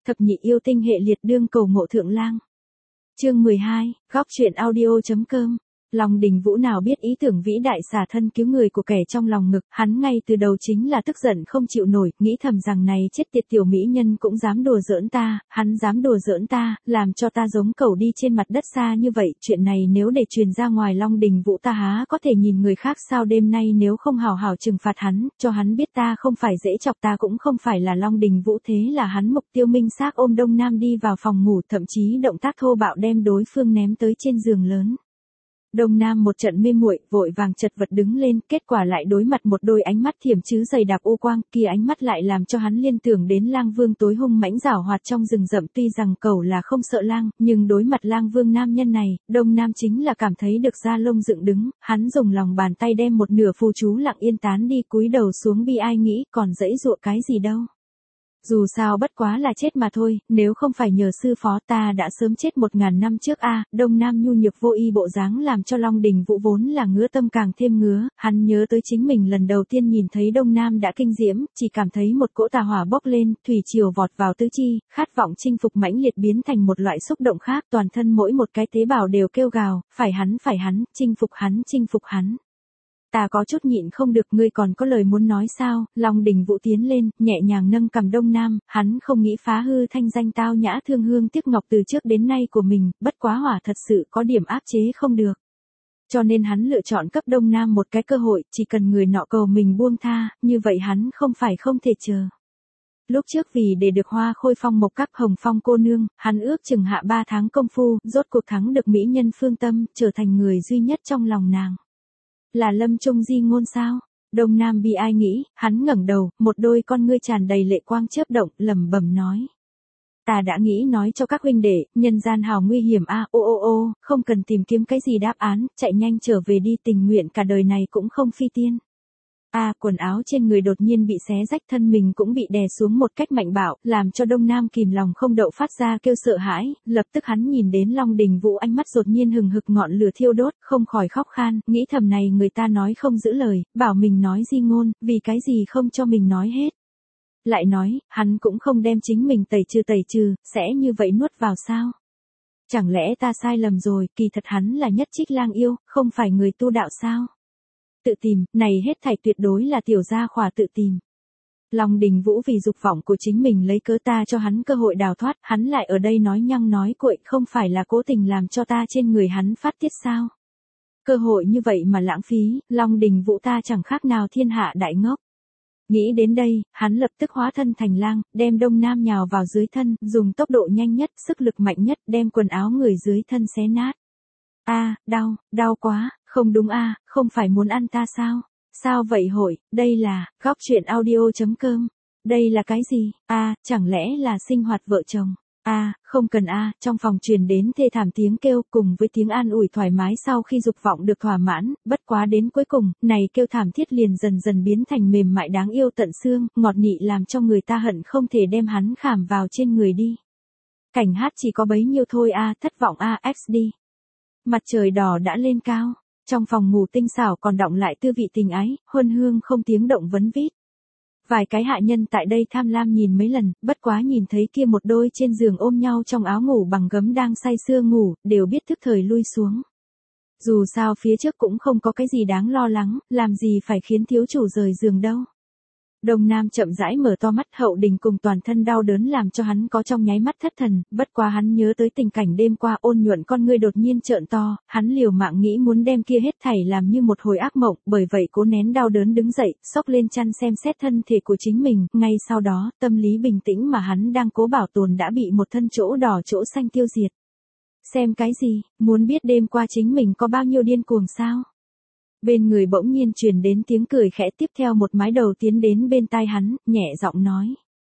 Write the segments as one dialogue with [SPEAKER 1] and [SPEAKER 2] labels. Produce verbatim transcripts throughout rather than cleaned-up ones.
[SPEAKER 1] Thập nhị yêu tinh hệ liệt đương cầu ngộ thượng lang. Chương mười hai, góc truyện audio.com. Long Đình Vũ nào biết ý tưởng vĩ đại xả thân cứu người của kẻ trong lòng ngực, hắn ngay từ đầu chính là tức giận không chịu nổi, nghĩ thầm rằng này chết tiệt tiểu mỹ nhân cũng dám đùa giỡn ta, hắn dám đùa giỡn ta, làm cho ta giống cẩu đi trên mặt đất xa như vậy, chuyện này nếu để truyền ra ngoài Long Đình Vũ ta há có thể nhìn người khác sao, đêm nay nếu không hào hào trừng phạt hắn, cho hắn biết ta không phải dễ chọc, ta cũng không phải là Long Đình Vũ, thế là hắn mục tiêu minh xác ôm Đông Nam đi vào phòng ngủ, thậm chí động tác thô bạo đem đối phương ném tới trên giường lớn. Đông Nam một trận mê muội, vội vàng chật vật đứng lên, kết quả lại đối mặt một đôi ánh mắt thiểm chứ dày đặc u quang, kia ánh mắt lại làm cho hắn liên tưởng đến Lang Vương tối hung mãnh giảo hoạt trong rừng rậm, tuy rằng cẩu là không sợ lang, nhưng đối mặt Lang Vương nam nhân này, Đông Nam chính là cảm thấy được da lông dựng đứng, hắn dùng lòng bàn tay đem một nửa phù chú lặng yên tán đi, cúi đầu xuống bi ai nghĩ, còn dãy dụa cái gì đâu. Dù sao bất quá là chết mà thôi, nếu không phải nhờ sư phó ta đã sớm chết một ngàn năm trước a. Đông Nam nhu nhược vô y bộ dáng làm cho Long Đình Vũ vốn là ngứa tâm càng thêm ngứa, hắn nhớ tới chính mình lần đầu tiên nhìn thấy Đông Nam đã kinh diễm, chỉ cảm thấy một cỗ tà hỏa bốc lên, thủy triều vọt vào tứ chi, khát vọng chinh phục mãnh liệt biến thành một loại xúc động khác, toàn thân mỗi một cái tế bào đều kêu gào, phải hắn phải hắn, chinh phục hắn chinh phục hắn. Ta có chút nhịn không được, ngươi còn có lời muốn nói sao? Long Đình Vũ tiến lên, nhẹ nhàng nâng cầm Đông Nam, hắn không nghĩ phá hư thanh danh tao nhã thương hương tiếc ngọc từ trước đến nay của mình, bất quá hỏa thật sự có điểm áp chế không được. Cho nên hắn lựa chọn cấp Đông Nam một cái cơ hội, chỉ cần người nọ cầu mình buông tha, như vậy hắn không phải không thể chờ. Lúc trước vì để được Hoa Khôi Phong Mộc Các Hồng Phong cô nương, hắn ước chừng hạ ba tháng công phu, rốt cuộc thắng được mỹ nhân Phương Tâm, trở thành người duy nhất trong lòng nàng. Là Lâm Trung Di ngôn sao? Đông Nam bi ai nghĩ, hắn ngẩng đầu, một đôi con ngươi tràn đầy lệ quang chớp động, lẩm bẩm nói. Ta đã nghĩ nói cho các huynh đệ, nhân gian hào nguy hiểm a, ô ô ô, không cần tìm kiếm cái gì đáp án, chạy nhanh trở về đi, tình nguyện cả đời này cũng không phi tiên. A, à, quần áo trên người đột nhiên bị xé rách, thân mình cũng bị đè xuống một cách mạnh bạo, làm cho Đông Nam kìm lòng không đậu phát ra kêu sợ hãi, lập tức hắn nhìn đến Long Đình Vũ ánh mắt đột nhiên hừng hực ngọn lửa thiêu đốt, không khỏi khóc khan, nghĩ thầm này người ta nói không giữ lời, bảo mình nói di ngôn, vì cái gì không cho mình nói hết. Lại nói, hắn cũng không đem chính mình tẩy trừ tẩy trừ, sẽ như vậy nuốt vào sao? Chẳng lẽ ta sai lầm rồi, kỳ thật hắn là Nhất Trích Lang yêu, không phải người tu đạo sao? Tự tìm, này hết thảy tuyệt đối là tiểu gia khỏa tự tìm. Long Đình Vũ vì dục vọng của chính mình lấy cớ ta cho hắn cơ hội đào thoát, hắn lại ở đây nói nhăng nói cuội, không phải là cố tình làm cho ta trên người hắn phát tiết sao? Cơ hội như vậy mà lãng phí, Long Đình Vũ ta chẳng khác nào thiên hạ đại ngốc. Nghĩ đến đây, hắn lập tức hóa thân thành lang, đem Đông Nam nhào vào dưới thân, dùng tốc độ nhanh nhất, sức lực mạnh nhất, đem quần áo người dưới thân xé nát. A, à, đau, đau quá, không đúng a, à, không phải muốn ăn ta sao? Sao vậy hội, đây là, góc truyện audio.com. Đây là cái gì? A, à, chẳng lẽ là sinh hoạt vợ chồng? A, à, không cần a, à, trong phòng truyền đến thê thảm tiếng kêu cùng với tiếng an ủi thoải mái sau khi dục vọng được thỏa mãn, bất quá đến cuối cùng, này kêu thảm thiết liền dần dần biến thành mềm mại đáng yêu tận xương, ngọt nị làm cho người ta hận không thể đem hắn khảm vào trên người đi. Cảnh hát chỉ có bấy nhiêu thôi a, à, thất vọng a, ích đi. Mặt trời đỏ đã lên cao, trong phòng ngủ tinh xảo còn đọng lại tư vị tình ái, huân hương không tiếng động vấn vít. Vài cái hạ nhân tại đây tham lam nhìn mấy lần, bất quá nhìn thấy kia một đôi trên giường ôm nhau trong áo ngủ bằng gấm đang say sưa ngủ, đều biết thức thời lui xuống. Dù sao phía trước cũng không có cái gì đáng lo lắng, làm gì phải khiến thiếu chủ rời giường đâu. Đông Nam chậm rãi mở to mắt, Hậu Đình cùng toàn thân đau đớn làm cho hắn có trong nháy mắt thất thần, bất quá hắn nhớ tới tình cảnh đêm qua, ôn nhuận con ngươi đột nhiên trợn to, hắn liều mạng nghĩ muốn đem kia hết thảy làm như một hồi ác mộng, bởi vậy cố nén đau đớn đứng dậy, xốc lên chăn xem xét thân thể của chính mình, ngay sau đó, tâm lý bình tĩnh mà hắn đang cố bảo tồn đã bị một thân chỗ đỏ chỗ xanh tiêu diệt. Xem cái gì, muốn biết đêm qua chính mình có bao nhiêu điên cuồng sao? Bên người bỗng nhiên truyền đến tiếng cười khẽ, tiếp theo một mái đầu tiến đến bên tai hắn, nhẹ giọng nói.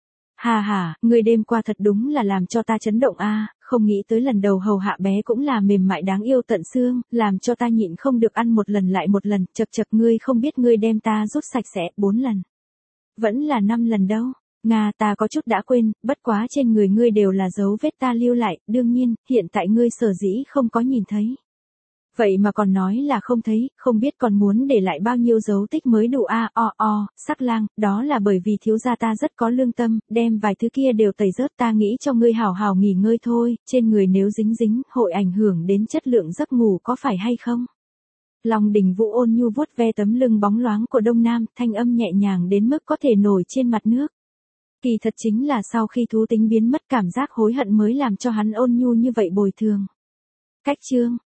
[SPEAKER 1] Hà hà, người đêm qua thật đúng là làm cho ta chấn động a, không nghĩ tới lần đầu hầu hạ bé cũng là mềm mại đáng yêu tận xương, làm cho ta nhịn không được ăn một lần lại một lần, chật chật ngươi không biết ngươi đem ta rút sạch sẽ, bốn lần. Vẫn là năm lần đâu, Nga ta có chút đã quên, bất quá trên người ngươi đều là dấu vết ta lưu lại, đương nhiên, hiện tại ngươi sở dĩ không có nhìn thấy. Vậy mà còn nói là không thấy, không biết còn muốn để lại bao nhiêu dấu tích mới đủ a à, o o, Sắc Lang, đó là bởi vì thiếu gia ta rất có lương tâm, đem vài thứ kia đều tẩy rớt, ta nghĩ cho ngươi hảo hảo nghỉ ngơi thôi, trên người nếu dính dính, hội ảnh hưởng đến chất lượng giấc ngủ có phải hay không? Long Đình Vũ ôn nhu vuốt ve tấm lưng bóng loáng của Đông Nam, thanh âm nhẹ nhàng đến mức có thể nổi trên mặt nước. Kỳ thật chính là sau khi thú tính biến mất cảm giác hối hận mới làm cho hắn ôn nhu như vậy bồi thường. Cách chương